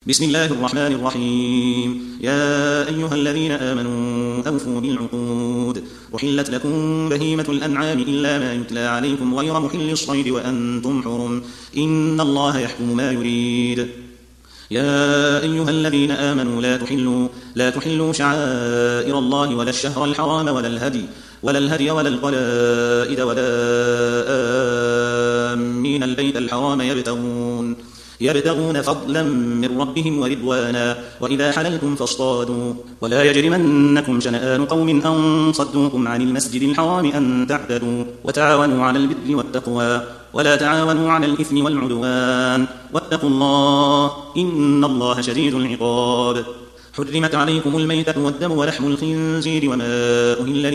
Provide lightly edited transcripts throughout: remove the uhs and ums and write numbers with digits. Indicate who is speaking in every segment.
Speaker 1: بسم الله الرحمن الرحيم. يا أيها الذين آمنوا أوفوا بالعقود. أحلت لكم بهيمة الأنعام إلا ما يتلى عليكم غير محل الصيد وأنتم حرم، إن الله يحكم ما يريد. يا أيها الذين آمنوا لا تحلوا شعائر الله ولا الشهر الحرام ولا الهدي ولا القلائد ولا آمين البيت الحرام يبتغون فضلا من ربهم ورضوانا، وإذا حللتم فاصطادوا، ولا يجرمنكم شنآن قوم أن صدوكم عن المسجد الحرام أن تعتدوا، وتعاونوا على البر والتقوى ولا تعاونوا على الإثم والعدوان، واتقوا الله إن الله شديد العقاب. حرمت عليكم الميتة والدم ولحم الخنزير وما أهل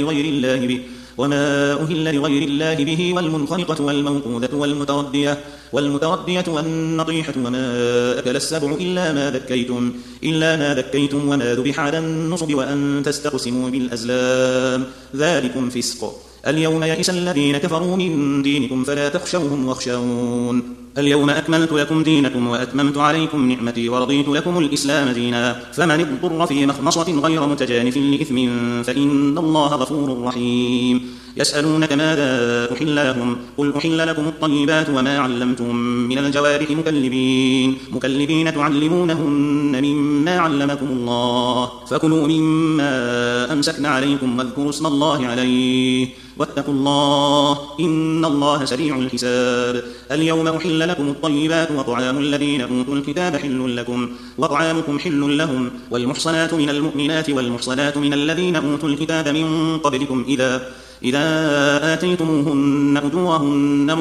Speaker 1: لغير الله به والمنخنقة والموقوذة والمتردية والنطيحة وما أكل السبع إلا ما ذكيتم وما ذبح على النصب وأن تستقسموا بالأزلام، ذلكم فسق. اليوم يئس الذين كفروا من دينكم فلا تخشوهم واخشون. اليوم أكملت لكم دينكم وأتممت عليكم نعمتي ورضيت لكم الإسلام دينا، فمن اضطر في مخمصة غير متجانف لإثم فإن الله غفور رحيم. يسألونك ماذا أحل لهم، قل أحل لكم الطيبات وما علمتم من الجوارح مكلبين تعلمونهن مما علمكم الله، فكلوا مما أمسكن عليكم واذكروا اسم الله عليه، واتقوا الله إن الله سريع الحساب. اليوم أحل لكم الطيبات وطعام الذين أوتوا الكتاب حل لكم وطعامكم حل لهم، والمحصنات من المؤمنات والمحصنات من الذين أوتوا الكتاب من قبلكم إذا آتيتموهن أجورهن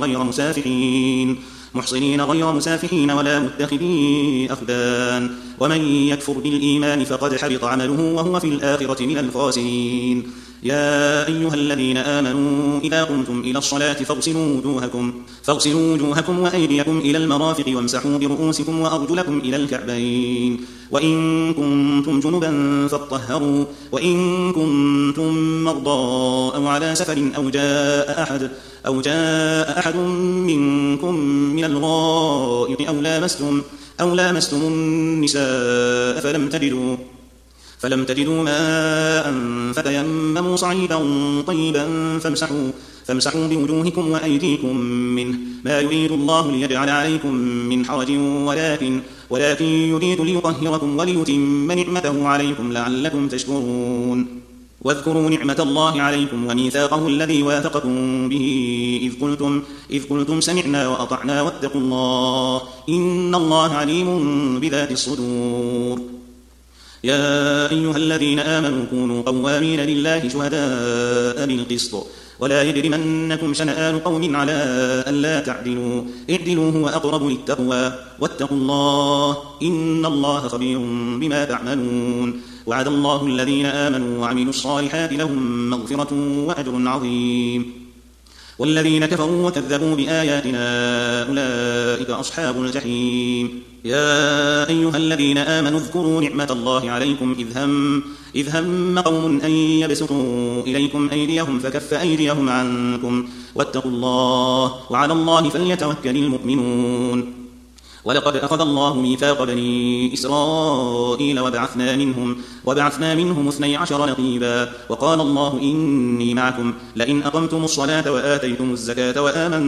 Speaker 1: محصنين غير مسافحين ولا متخذي أخدان، ومن يكفر بالإيمان فقد حبط عمله وهو في الآخرة من الخاسرين. يا أيها الذين آمنوا إذا قمتم إلى الصلاة فاغسلوا وجوهكم وأيديكم إلى المرافق وامسحوا برؤوسكم وأرجلكم إلى الكعبين، وإن كنتم جنبا فاطهروا، وإن كنتم مرضى أو على سفر أو جاء أحد منكم من الغائط أو لامستم النساء فلم تجدوا ماء فتيمموا صعيدا طيبا فامسحوا بوجوهكم وأيديكم منه، ما يريد الله ليجعل عليكم من حرج ولكن يريد ليطهركم وليتم نعمته عليكم لعلكم تشكرون. واذكروا نعمة الله عليكم وميثاقه الذي واثقكم به إذ قلتم سمعنا وأطعنا واتقوا الله إن الله عليم بذات الصدور. يا أيها الذين آمنوا كونوا قوامين لله شهداء بالقسط، ولا يجرمنكم شنآن قوم على ألا تعدلوا، اعدلوا هو أقرب للتقوى، واتقوا الله إن الله خبير بما تعملون. وعد الله الذين آمنوا وعملوا الصالحات لهم مغفرة وأجر عظيم، والذين كفروا وكذبوا بآياتنا أولئك أصحاب الجحيم. يا أيها الذين آمنوا اذكروا نعمة الله عليكم إذ هم قوم أن يبسطوا إليكم أيديهم فكف أيديهم عنكم، واتقوا الله وعلى الله فليتوكل المؤمنون. ولقد أخذ الله ميثاق بني إسرائيل وبعثنا منهم 12 نقيبا، وقال الله إني معكم لئن أقمتم الصلاة وآتيتم الزكاة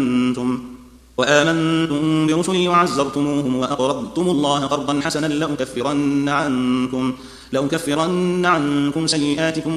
Speaker 1: وآمنتم برسلي وعزرتموهم وأقرضتم الله قرضا حسنا لأكفرن عنكم سيئاتكم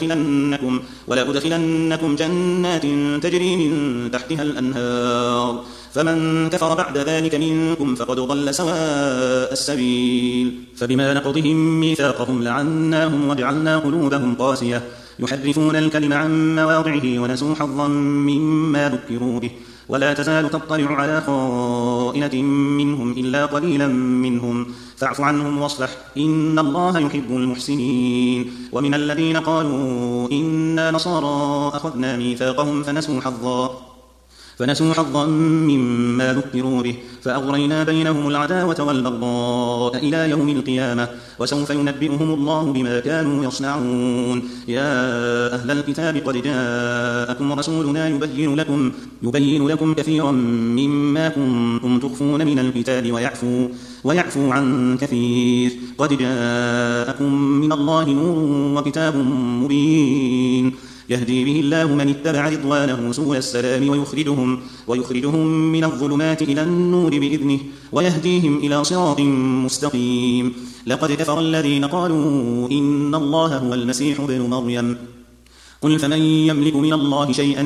Speaker 1: ولأدخلنكم جنات تجري من تحتها الأنهار، فمن كفر بعد ذلك منكم فقد ضل سواء السبيل. فبما نقضهم ميثاقهم لعناهم وجعلنا قلوبهم قاسية يحرفون الكلم عن مواضعه ونسوا حظا مما ذكروا به، ولا تزال تطلع على خائنة منهم إلا قليلا منهم، فاعف عنهم واصفح إن الله يحب المحسنين. ومن الذين قالوا إنا نصارى أخذنا ميثاقهم فنسوا حظا مما ذكروا به فأغرينا بينهم العداوة والبغضاء إلى يوم القيامة، وسوف ينبئهم الله بما كانوا يصنعون. يا أهل الكتاب قد جاءكم رسولنا يبين لكم كثيرا مما كنتم تخفون من الكتاب ويعفو عن كثير. قد جاءكم من الله نور وكتاب مبين يهدي به الله من اتبع رضوانه سبل السلام ويخرجهم من الظلمات إلى النور بإذنه ويهديهم إلى صراط مستقيم. لقد كفر الذين قالوا إن الله هو المسيح ابن مريم قل فمن يملك من الله شيئا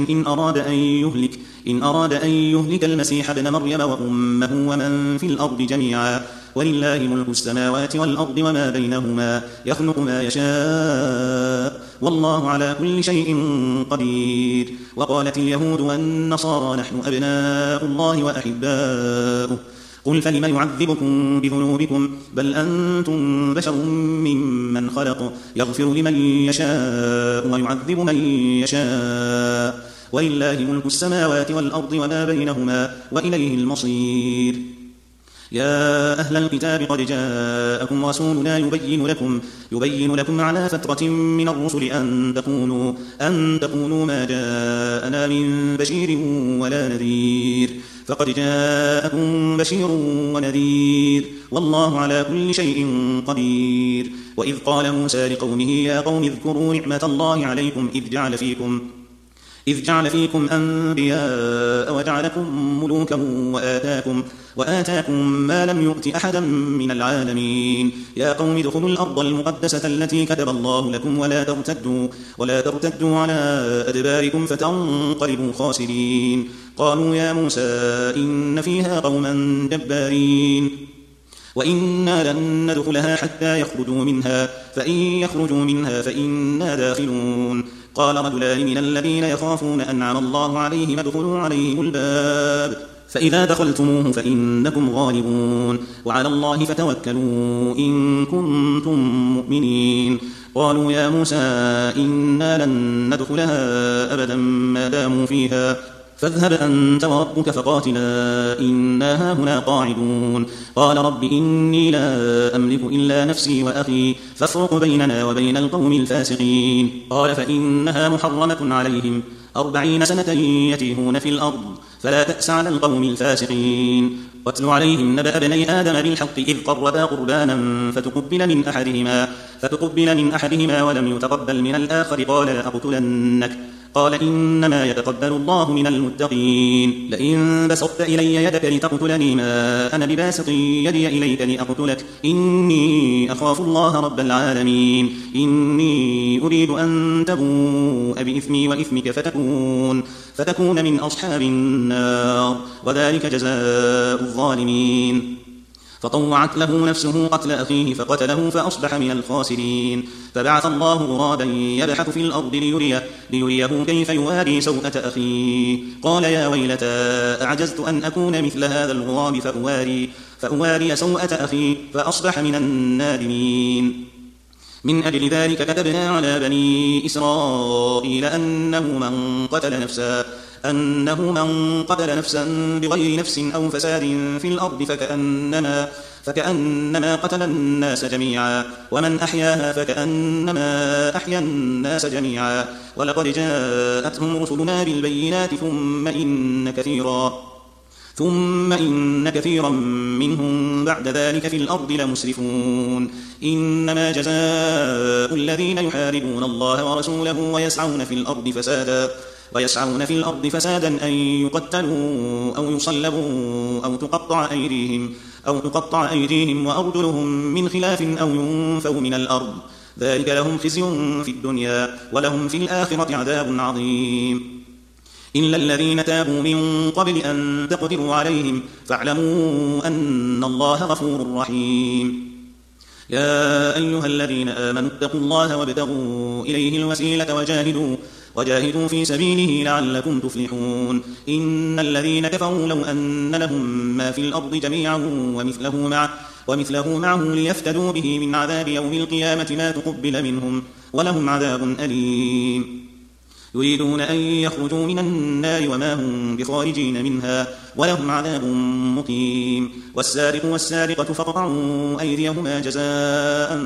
Speaker 1: إن أراد أن يهلك المسيح ابن مريم وأمه ومن في الأرض جميعا ولله ملك السماوات والأرض وما بينهما يخلق ما يشاء والله على كل شيء قدير. وقالت اليهود والنصارى نحن أبناء الله وأحباؤه قل فلم يعذبكم بذنوبكم بل أنتم بشر ممن خلق يغفر لمن يشاء ويعذب من يشاء ولله ملك السماوات والأرض وما بينهما وإليه المصير. يا أهل الكتاب قد جاءكم رسولنا يبين لكم على فترة من الرسل أن تقولوا ما جاءنا من بشير ولا نذير فقد جاءكم بشير ونذير والله على كل شيء قدير. وإذ قال موسى لقومه يا قوم اذكروا نعمة الله عليكم إذ جعل فيكم أنبياء وجعلكم ملوكا وآتاكم ما لم يؤت أحدا من العالمين. يا قوم ادخلوا الأرض المقدسة التي كتب الله لكم ولا ترتدوا على أدباركم فتنقلبوا خاسرين. قالوا يا موسى إن فيها قوما جبارين وإنا لن ندخلها حتى يخرجوا منها فإن يخرجوا منها فإنا داخلون. قال رجلان من الذين يخافون أنعم الله عليهم ادخلوا عليهم الباب فإذا دخلتموه فإنكم غالبون وعلى الله فتوكلوا إن كنتم مؤمنين. قالوا يا موسى إنا لن ندخلها أبدا ما داموا فيها فاذهب أنت وربك فقاتلا إنا هاهنا قاعدون. قال رب إني لا أملك إلا نفسي وأخي فافرق بيننا وبين القوم الفاسقين. قال فإنها محرمة عليهم 40 سنة يتيهون في الأرض فلا تأس على القوم الفاسقين. واتل عليهم نبأ ابني آدم بالحق إذ قربا قربانا فتقبل من أحدهما ولم يتقبل من الآخر قال لأقتلنك قال إنما يتقبل الله من المتقين. لئن بسطت إلي يدك لتقتلني ما أنا بباسط يدي إليك لأقتلك إني أخاف الله رب العالمين. إني أريد أن تبوء بإثمي وإثمك فتكون من أصحاب النار وذلك جزاء الظالمين. فطوعت له نفسه قتل أخيه فقتله فأصبح من الخاسرين. فبعث الله غرابا يبحث في الأرض ليريه كيف يواري سوءة أخيه قال يا ويلتى أعجزت أن أكون مثل هذا الغراب فأواري سوءة أخي فأصبح من النادمين. من أجل ذلك كتبنا على بني إسرائيل أنه من قتل نفسا بغير نفس أو فساد في الأرض فكأنما قتل الناس جميعا ومن أحياها فكأنما أحيا الناس جميعا. ولقد جاءتهم رسلنا بالبينات ثم إن كثيرا منهم بعد ذلك في الأرض لمسرفون. إنما جزاء الذين يحاربون الله ورسوله ويسعون في الأرض فسادا أن يقتلوا أو يصلبوا أو تقطع أيديهم وأرجلهم من خلاف أو ينفوا من الأرض ذلك لهم خزي في الدنيا ولهم في الآخرة عذاب عظيم. إلا الذين تابوا من قبل أن تقدروا عليهم فاعلموا أن الله غفور رحيم. يا أيها الذين آمنوا اتقوا الله وابتغوا إليه الوسيلة وجاهدوا في سبيله لعلكم تفلحون. إن الذين كفروا لو أن لهم ما في الأرض جميعا ومثله معه ليفتدوا به من عذاب يوم القيامة ما تقبل منهم ولهم عذاب أليم. يريدون أن يخرجوا من النار وما هم بخارجين منها ولهم عذاب مقيم. والسارق والسارقة فاقطعوا أيديهما جزاء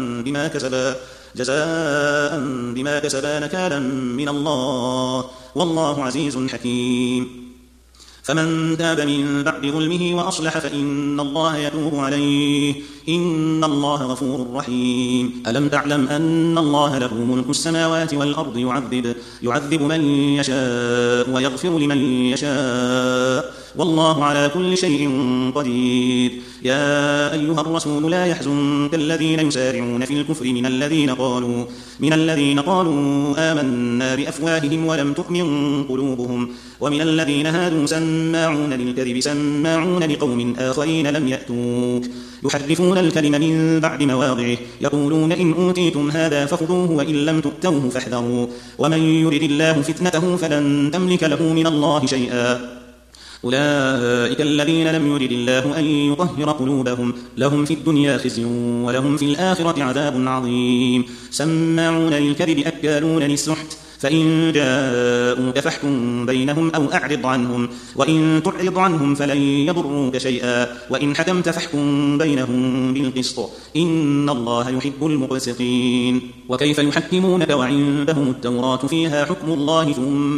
Speaker 1: بما كسبا نكالا من الله والله عزيز حكيم. فمن تاب من بعد ظلمه وأصلح فإن الله يتوب عليه إن الله غفور رحيم. ألم تعلم أن الله له ملك السماوات والأرض يعذب من يشاء ويغفر لمن يشاء والله على كل شيء قدير. يا أيها الرسول لا يحزنك الذين يسارعون في الكفر من الذين قالوا آمنا بأفواههم ولم تؤمن قلوبهم ومن الذين هادوا سماعون للكذب سماعون لقوم آخرين لم يأتوك يحرفون الكلم من بعد مواضعه يقولون إن أوتيتم هذا فخذوه وإن لم تؤتوه فاحذروا ومن يرد الله فتنته فلن تملك له من الله شيئا أولئك الذين لم يرد الله أن يطهر قلوبهم لهم في الدنيا خزي ولهم في الآخرة عذاب عظيم. سماعون للكذب أكالون للسحت فإن جاءوك فاحكم بينهم أو أعرض عنهم وإن تعرض عنهم فلن يضروك شيئا وإن حكمت فاحكم بينهم بالقسط إن الله يحب المقسطين. وكيف يحكمونك وعندهم التوراة فيها حكم الله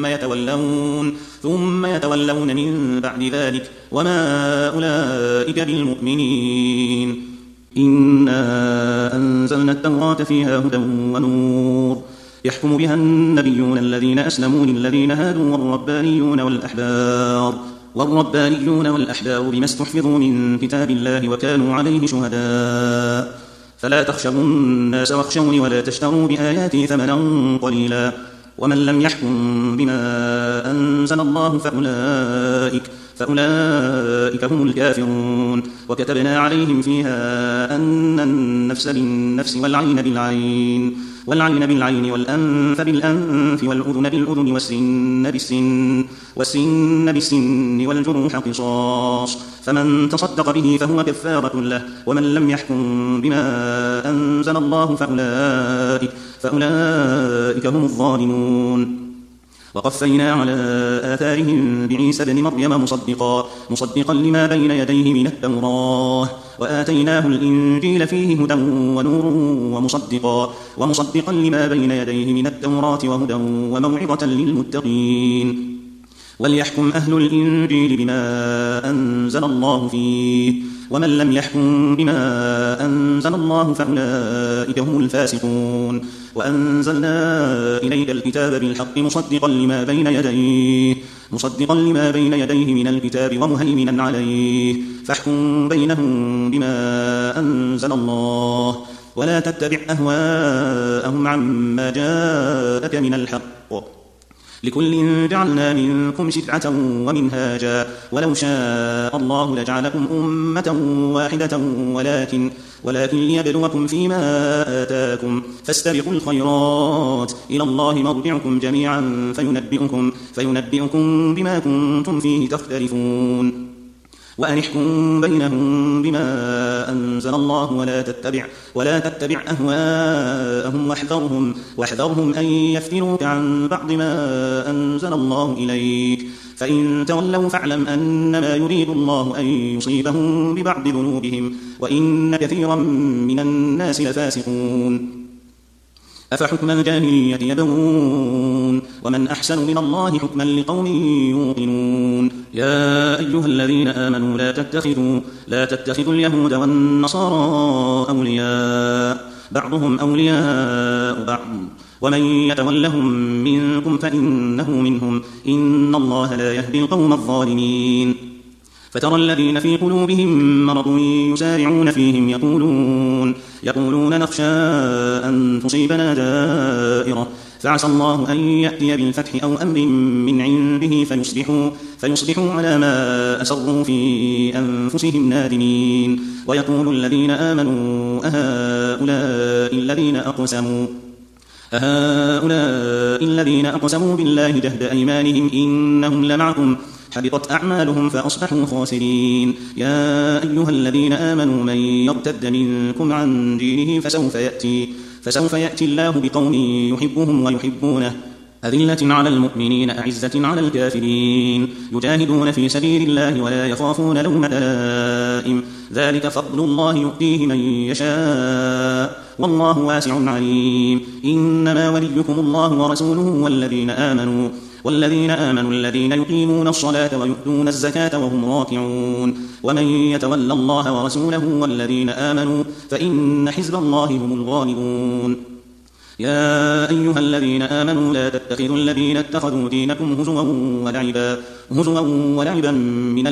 Speaker 1: ثم يتولون من بعد ذلك وما أولئك بالمؤمنين. إنا أنزلنا التوراة فيها هدى ونور يحكم بها النبيون الذين أسلموا للذين هادوا والربانيون والأحبار بما استحفظوا من كتاب الله وكانوا عليه شهداء فلا تخشوا الناس واخشوني ولا تشتروا بآياتي ثمنا قليلا ومن لم يحكم بما أنزل الله فأولئك هم الكافرون. وكتبنا عليهم فيها أن النفس بالنفس والعين بالعين والأنف بالأنف والأذن بالأذن والسن بالسن والجروح قصاص فمن تصدق به فهو كفارة له ومن لم يحكم بما أنزل الله فأولئك هم الظالمون. وقفينا على آثارهم بعيسى بن مريم مصدقا لما بين يديه من التوراة وآتيناه الإنجيل فيه هدى ونور ومصدقا لما بين يديه من التوراة وهدى وموعظة للمتقين. وليحكم أهل الإنجيل بما أنزل الله فيه ومن لم يحكم بما أنزل الله فأولئك هم الفاسقون. وأنزلنا إليك الكتاب بالحق مصدقا لما بين يديه من الكتاب ومهيمنا عليه فاحكم بينهم بما أنزل الله ولا تتبع أهواءهم عما جاءك من الحق لكل جعلنا منكم شرعة ومنهاجا ولو شاء الله لجعلكم أمة واحدة ولكن ليبلوكم فيما آتاكم فاستبقوا الخيرات إلى الله مرجعكم جميعا فينبئكم بما كنتم فيه تختلفون. وأن احكم بينهم بما أنزل الله ولا تتبع أهواءهم واحذرهم أن يفتنوك عن بعض ما أنزل الله إليك فإن تولوا فاعلم أنما يريد الله أن يصيبهم ببعض ذنوبهم وإن كثيرا من الناس لفاسقون. أفحكم الجاهلية يبغون ومن أحسن من الله حكما لقوم يوقنون. يا أيها الذين آمنوا لا تتخذوا اليهود والنصارى أولياء بعضهم أولياء بعض ومن يتولهم منكم فإنه منهم إن الله لا يهدي القوم الظالمين. فترى الذين في قلوبهم مرض يسارعون فيهم يقولون نخشى أن تصيبنا دائرة فعسى الله أن يأتي بالفتح أو أمر من عنده فيصبحوا على ما أسروا في أنفسهم نادمين. ويقول الذين آمنوا أهؤلاء الذين أقسموا بالله جهد أيمانهم إنهم لمعكم حبطت أعمالهم فأصبحوا خاسرين. يا أيها الذين آمنوا من يرتد منكم عن دينه فسوف يأتي الله بقوم يحبهم ويحبونه أذلة على المؤمنين أعزة على الكافرين يجاهدون في سبيل الله ولا يخافون لومة لائم ذلك فضل الله يؤتيه من يشاء والله واسع عليم. إنما وليكم الله ورسوله والذين آمنوا الذين يقيمون الصلاة ويؤتون الزكاة وهم راكعون ومن يتولى الله ورسوله والذين آمنوا فإن حزب الله هم الغالبون يا أيها الذين آمنوا لا تتخذوا الذين اتخذوا دينكم هزوا ولعبا من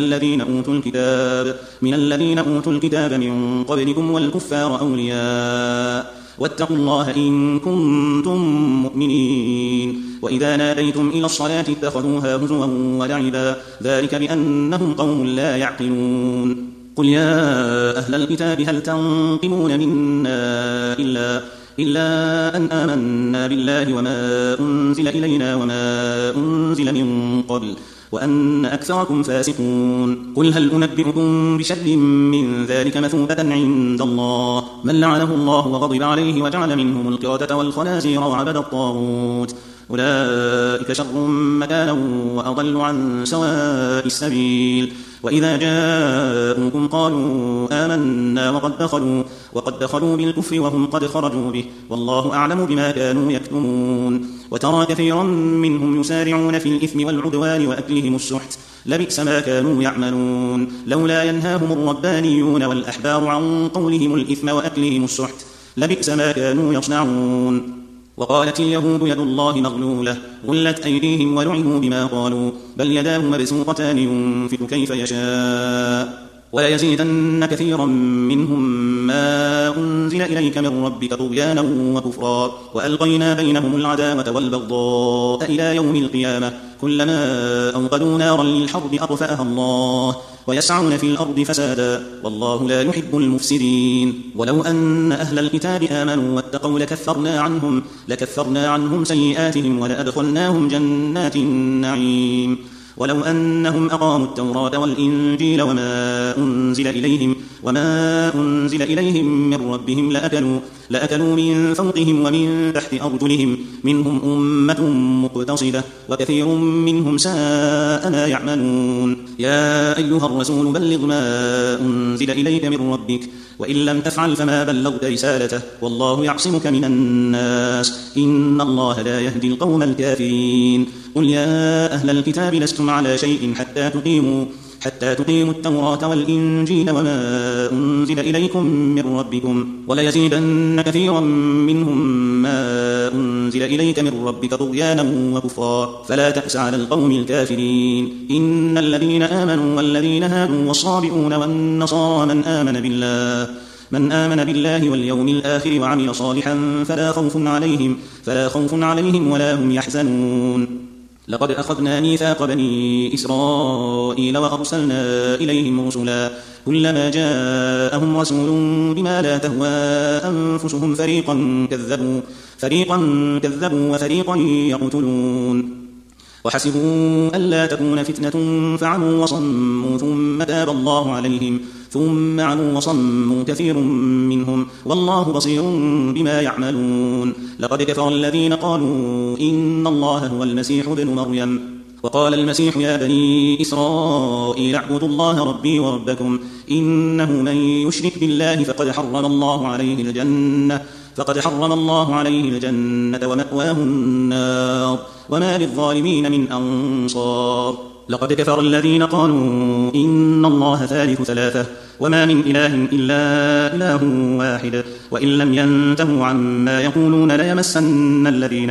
Speaker 1: الذين أوتوا الكتاب من قبلكم والكفار أولياء واتقوا الله إن كنتم مؤمنين وإذا ناديتم إلى الصلاة اتخذوها هزوا ولعبا ذلك بأنهم قوم لا يعقلون قل يا أهل الكتاب هل تنقمون منا إلا أن آمنا بالله وما أنزل إلينا وما أنزل من قبل وأن أكثركم فاسقون قل هل أنبئكم بشر من ذلك مثوبة عند الله من لعنه الله وغضب عليه وجعل منهم القردة والخنازير وعبد الطاغوت أولئك شر مكانا وأضل عن سواء السبيل وإذا جاءوكم قالوا آمنا وقد دخلوا بالكفر وهم قد خرجوا به والله أعلم بما كانوا يكتمون وترى كثيرا منهم يسارعون في الإثم والعدوان وأكلهم السحت لبئس ما كانوا يعملون لولا ينهاهم الربانيون والأحبار عن قولهم الإثم وأكلهم السحت لبئس ما كانوا يصنعون وقالت اليهود يد الله مغلولة غلت أيديهم ولعنوا بما قالوا بل يداه مبسوطتان ينفق كيف يشاء وليزيدن كثيرا منهم ما أنزل إليك من ربك طغيانا وكفرا وألقينا بينهم العداوة والبغضاء إلى يوم القيامة كلما أوقدوا نارا للحرب أطفأها الله ويسعون في الأرض فسادا والله لا يحب المفسدين ولو أن أهل الكتاب آمنوا واتقوا لكفرنا عنهم سيئاتهم ولأدخلناهم جنات النعيم ولو أنهم أقاموا التوراة والإنجيل وما أنزل إليهم من ربهم لأكلوا من فوقهم ومن تحت أرجلهم منهم أمة مقتصدة وكثير منهم ساء ما يعملون يا أيها الرسول بلغ ما أنزل إليك من ربك وإن لم تفعل فما بلغت رسالته والله يعصمك من الناس إن الله لا يهدي القوم الكافرين قل يا أهل الكتاب لستم على شيء حتى تقيموا التوراة والإنجيل وما أنزل إليكم من ربكم وليزيدن كثيرا منهم ما أنزل إليك من ربك طغيانا وكفرا فلا تأس على القوم الكافرين إن الذين آمنوا والذين هادوا والصابئون والنصارى من آمن بالله واليوم الآخر وعمل صالحا فلا خوف عليهم ولا هم يحزنون لقد أخذنا ميثاق بني إسرائيل وأرسلنا إليهم رسلا كلما جاءهم رسول بما لا تهوى أنفسهم فريقا كذبوا وفريقا يقتلون وحسبوا ألا تكون فتنة فعموا وصموا ثم تاب الله عليهم ثم عموا وصموا كثير منهم والله بصير بما يعملون لقد كفر الذين قالوا إن الله هو المسيح ابن مريم وقال المسيح يا بني إسرائيل اعبدوا الله ربي وربكم إنه من يشرك بالله فقد حرم الله عليه الجنة ومأواه النار وما للظالمين من أنصار لقد كفر الذين قالوا إن الله ثالث ثلاثة وما من إله إلا إله واحد وإن لم ينتهوا عما يقولون ليمسن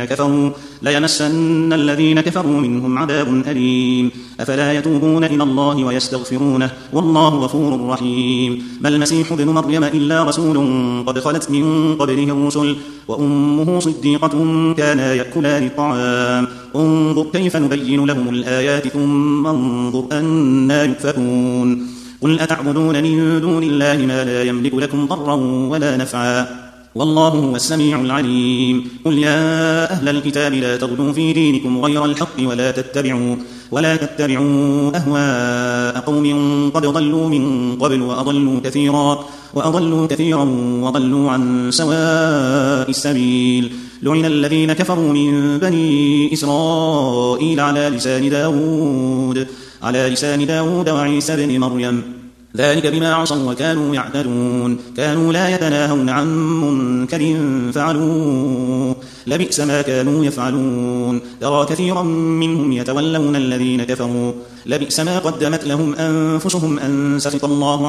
Speaker 1: الذين كفروا منهم عذاب أليم أفلا يتوبون إلى الله ويستغفرونه والله غفور رحيم ما المسيح ابن مريم إلا رسول قد خلت من قبله الرسل وأمه صديقة كانا يأكلان الطعام انظر كيف نبين لهم الآيات ثم انظر أنا يؤفكون قل أتعبدون من دون الله ما لا يملك لكم ضرا ولا نفعا والله هو السميع العليم قل يا أهل الكتاب لا تغلوا في دينكم غير الحق ولا تتبعوا أهواء قوم قد ضلوا من قبل وأضلوا كثيرا وضلوا عن سواء السبيل لعن الذين كفروا من بني إسرائيل على لسان داود وعيسى بن مريم ذلك بما عصوا وكانوا يعتدون كانوا لا يتناهون عن منكر فعلوه لبئس ما كانوا يفعلون ترى كثيرا منهم يتولون الذين كفروا لبئس ما قدمت لهم أنفسهم أن سخط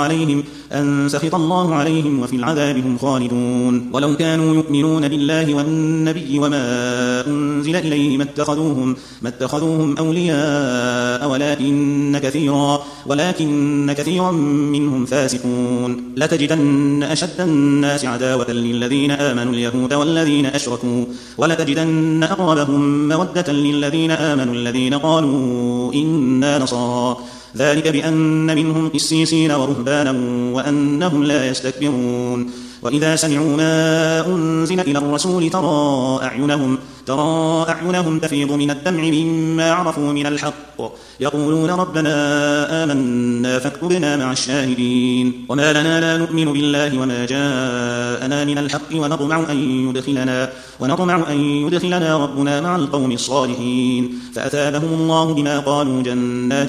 Speaker 1: الله عليهم وفي العذاب هم خالدون ولو كانوا يؤمنون بالله والنبي وما أنزل إليه ما اتخذوهم أولياء ولكن كثيرا منهم فاسقون لتجدن أشد الناس عداوة للذين آمنوا اليهود والذين أشركوا ولتجدن أقربهم مودة للذين آمنوا الذين قالوا إنا نصارى ذلك بأن منهم قسيسين ورهبانا وأنهم لا يستكبرون وإذا سمعوا ما أنزل إلى الرسول ترى أعينهم تفيض من الدمع مما عرفوا من الحق يقولون ربنا آمنا فاكتبنا مع الشاهدين وما لنا لا نؤمن بالله وما جاءنا من الحق ونطمع أن يدخلنا ربنا مع القوم الصالحين فأثابهم الله بما قالوا جنات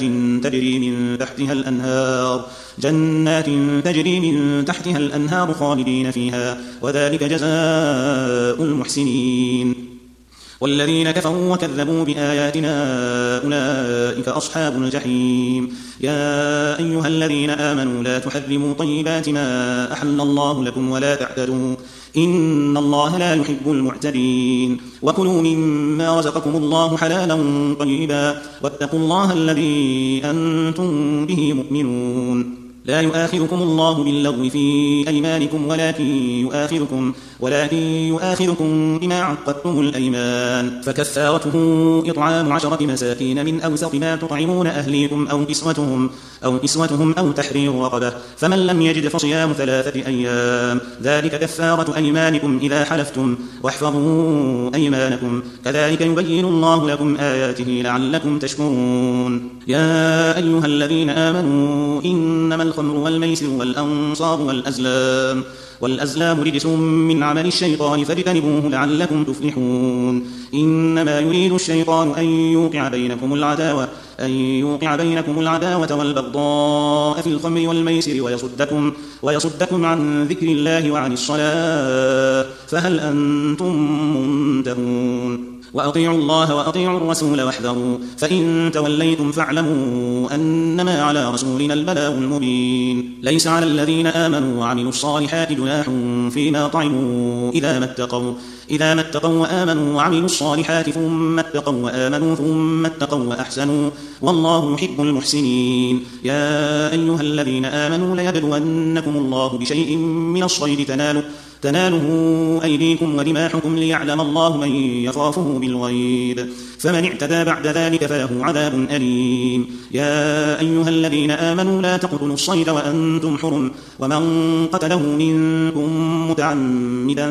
Speaker 1: تجري من تحتها الأنهار خالدين فيها وذلك جزاء المحسنين والذين كفروا وكذبوا بآياتنا أولئك أصحاب الجحيم يا أيها الذين آمنوا لا تحرموا طيبات ما أحل الله لكم ولا تعتدوا إن الله لا يحب المعتدين وكلوا مما رزقكم الله حلالا طيبا واتقوا الله الذي أنتم به مؤمنون لا يؤاخذكم الله باللغو في أيمانكم ولكن يؤاخذكم بما عقدتم الأيمان فكفارته إطعام 10 مساكين من أوسط ما تطعمون أهليكم أو كسوتهم أو تحرير رقبة فمن لم يجد فصيام 3 أيام ذلك كفارة أيمانكم إذا حلفتم واحفظوا أيمانكم كذلك يبين الله لكم آياته لعلكم تشكرون يا أيها الذين آمنوا إنما الخمر والميسر والأنصاب والأزلام رجس من عمل الشيطان فاجتنبوه لعلكم تفلحون إنما يريد الشيطان أن يوقع بينكم العداوة والبغضاء في الخمر والميسر ويصدكم عن ذكر الله وعن الصلاة فهل أنتم منتهون وأطيعوا الله وأطيعوا الرسول واحذروا فإن توليتم فاعلموا أنما على رسولنا البلاغ المبين ليس على الذين آمنوا وعملوا الصالحات جناح فيما طعموا إذا ما اتقوا وآمنوا وعملوا الصالحات ثم اتقوا وآمنوا ثم اتقوا وأحسنوا والله يحب المحسنين يا أيها الذين آمنوا ليبلونكم الله بشيء من الصيد تناله أيديكم ورماحكم ليعلم الله من يخافه بالغيب فمن اعتدى بعد ذلك فله عذاب أليم يا أيها الذين آمنوا لا تقتلوا الصيد وأنتم حرم ومن قتله منكم متعمدا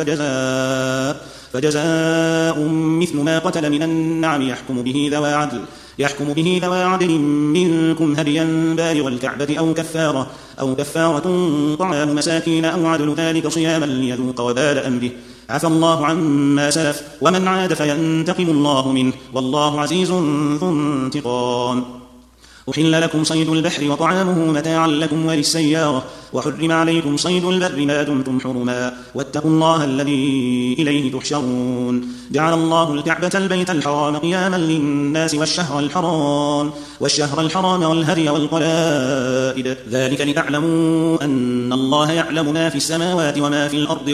Speaker 1: فجزاء مثل ما قتل من النعم يحكم به ذوى عدل منكم هديا بالغ الكعبة أو كفارة طعام مساكين أو عدل ذلك صياما ليذوق وبال أمره عفى الله عما سلف ومن عاد فينتقم الله منه والله عزيز ذو انتقام أحل لكم صيد البحر وطعامه متاعا لكم وللسيارة وحرم عليكم صيد البر ما دمتم حرما واتقوا الله الذي إليه تحشرون جعل الله الكعبة البيت الحرام قياما للناس والشهر الحرام والهدي والقلائد ذلك لتعلموا أن الله يعلم ما في السماوات وما في الأرض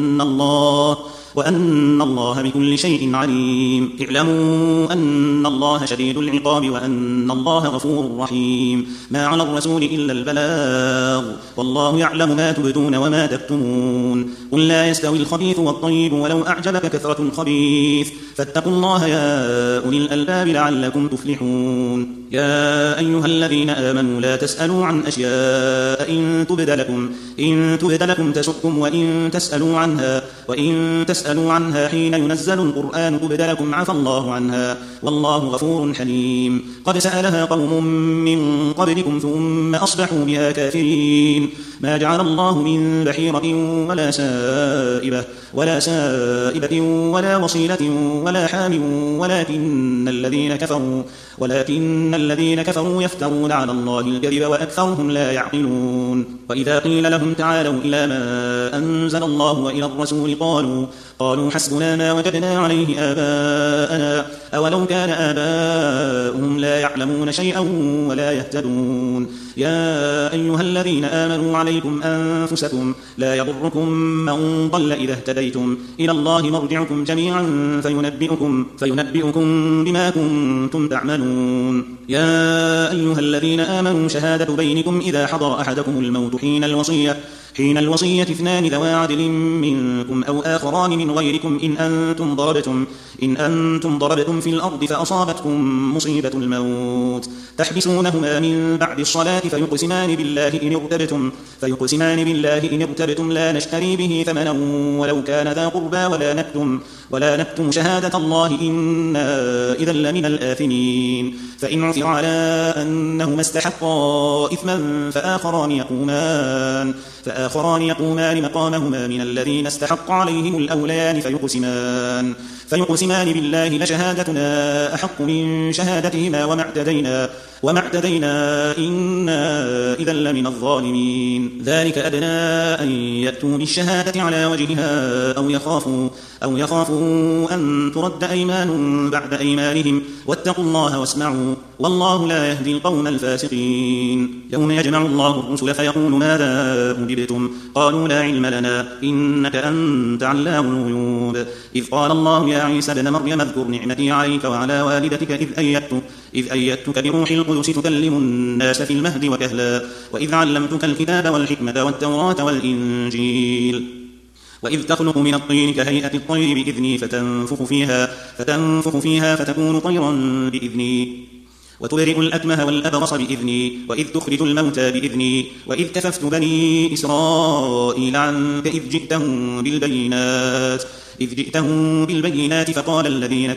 Speaker 1: وأن الله بكل شيء عليم اعلموا أن الله شديد العقاب وأن الله غفور رحيم ما على الرسول إلا البلاغ والله يعلم ما تبدون وما تكتمون قل لا يستوي الخبيث والطيب ولو أعجبك كثرة الخبيث فاتقوا الله يا أولي الألباب لعلكم تفلحون يا أيها الذين آمنوا لا تسألوا عن أشياء إن تبد لكم تسؤكم وإن تسألوا عنها حين ينزل القرآن تبد لكم عفى الله عنها والله غفور حليم قد سألها قوم من قبلكم ثم أصبحوا بها كافرين ما جعل الله من بحيرة ولا سائبة ولا وصيلة ولا حام ولكن الذين كفروا يفترون على الله الكذب وأكثرهم لا يعقلون. وإذا قيل لهم تعالوا إلى ما أنزل الله وإلى الرسول قالوا حسبنا ما وجدنا عليه آباءنا أولو كان آباؤهم لا يعلمون شيئا ولا يهتدون. يا أيها الذين آمنوا عليكم أنفسكم لا يضركم من ضل إذا اهتديتم إلى الله مرجعكم جميعا فينبئكم بما كنتم تعملون. يا أيها الذين آمنوا شهادة بينكم إذا حضر أحدكم الموت حين الوصية اثنان ذوى عدل منكم أو آخران من غيركم إن أنتم ضربتم في الأرض فأصابتكم مصيبة الموت تحبسونهما من بعد الصلاة فيقسمان بالله إن ارتبتم لا نشتري به ثمنا ولو كان ذا قربى ولا نكتم شهادة الله إنا إذا لمن الآثمين. فإن عثر على أنهما استحقا إثما فآخران يقومان مقامهما من الذين استحق عليهم الأوليان فيقسمان بالله لشهادتنا أحق من شهادتهما وما اعتدينا إنا إذا لمن الظالمين. ذلك أدنى أن يأتوا بالشهادة على وجهها أو يخافوا أن ترد أيمان بعد أيمانهم واتقوا الله واسمعوا والله لا يهدي القوم الفاسقين. يوم يجمع الله الرسل فيقول ماذا أجبتم قالوا لا علم لنا إنك أنت علام الغيوب. إذ قال الله يا عيسى ابن مريم اذكر نعمتي عليك وعلى والدتك إذ أيدتك بروح القدس تكلم الناس في المهد وكهلا وإذ علمتك الكتاب والحكمة والتوراة والإنجيل وإذ تخلق من الطين كهيئة الطير بإذني فتنفخ فيها فتكون طيرا بإذني وتبرئ الأكمه والأبرص بإذني وإذ تخرج الموتى بإذني وإذ كففت بني إسرائيل عنك إذ جئتهم بالبينات فقال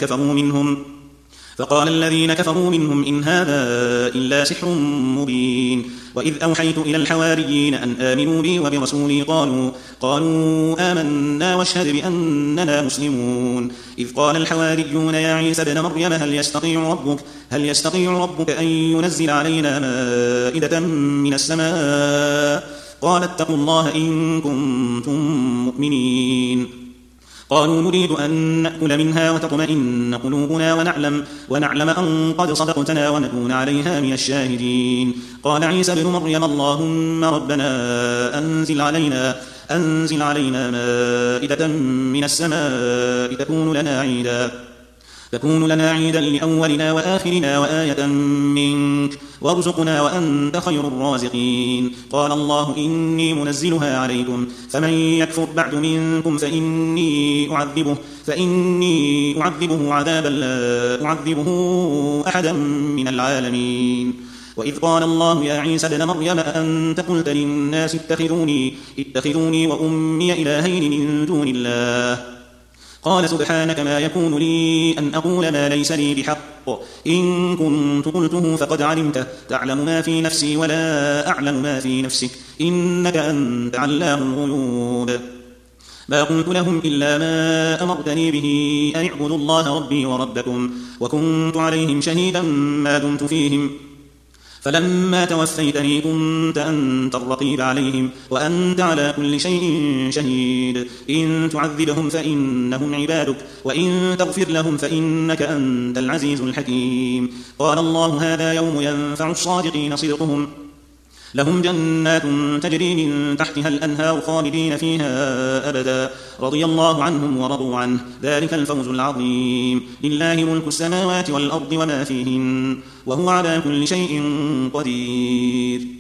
Speaker 1: الذين كفروا منهم إن هذا إلا سحر مبين. وإذ أوحيت إلى الحواريين أن آمنوا بي وبرسولي قالوا آمنا واشهد بأننا مسلمون. إذ قال الحواريون يا عيسى ابن مريم هل يستطيع ربك أن ينزل علينا مائدة من السماء قال اتقوا الله إن كنتم مؤمنين. قالوا نريد أن نأكل منها وتطمئن قلوبنا ونعلم أن قد صدقتنا ونكون عليها من الشاهدين. قال عيسى ابن مريم اللهم ربنا أنزل علينا مائدة من السماء تكون لنا عيدا لأولنا وآخرنا وآية منك وارزقنا وأنت خير الرازقين. قال الله إني منزلها عليكم فمن يكفر بعد منكم فإني أعذبه عذابا لا أعذبه أحدا من العالمين. وإذ قال الله يا عيسى ابن مريم أأنت قلت للناس اتخذوني وأمي إلهين من دون الله قال سبحانك ما يكون لي أن أقول ما ليس لي بحق إن كنت قلته فقد علمته تعلم ما في نفسي ولا أعلم ما في نفسك إنك أنت علام الغيوب. ما قلت لهم إلا ما أمرتني به أن اعبدوا الله ربي وربكم وكنت عليهم شهيدا ما دمت فيهم فلما توفيتني كنت أنت الرقيب عليهم وأنت على كل شيء شهيد. إن تعذبهم فإنهم عبادك وإن تغفر لهم فإنك أنت العزيز الحكيم. قال الله هذا يوم ينفع الصادقين صدقهم لهم جنات تجري من تحتها الأنهار خالدين فيها أبدا رضي الله عنهم ورضوا عنه ذلك الفوز العظيم. لله ملك السماوات والأرض وما فيهن وهو على كل شيء قدير.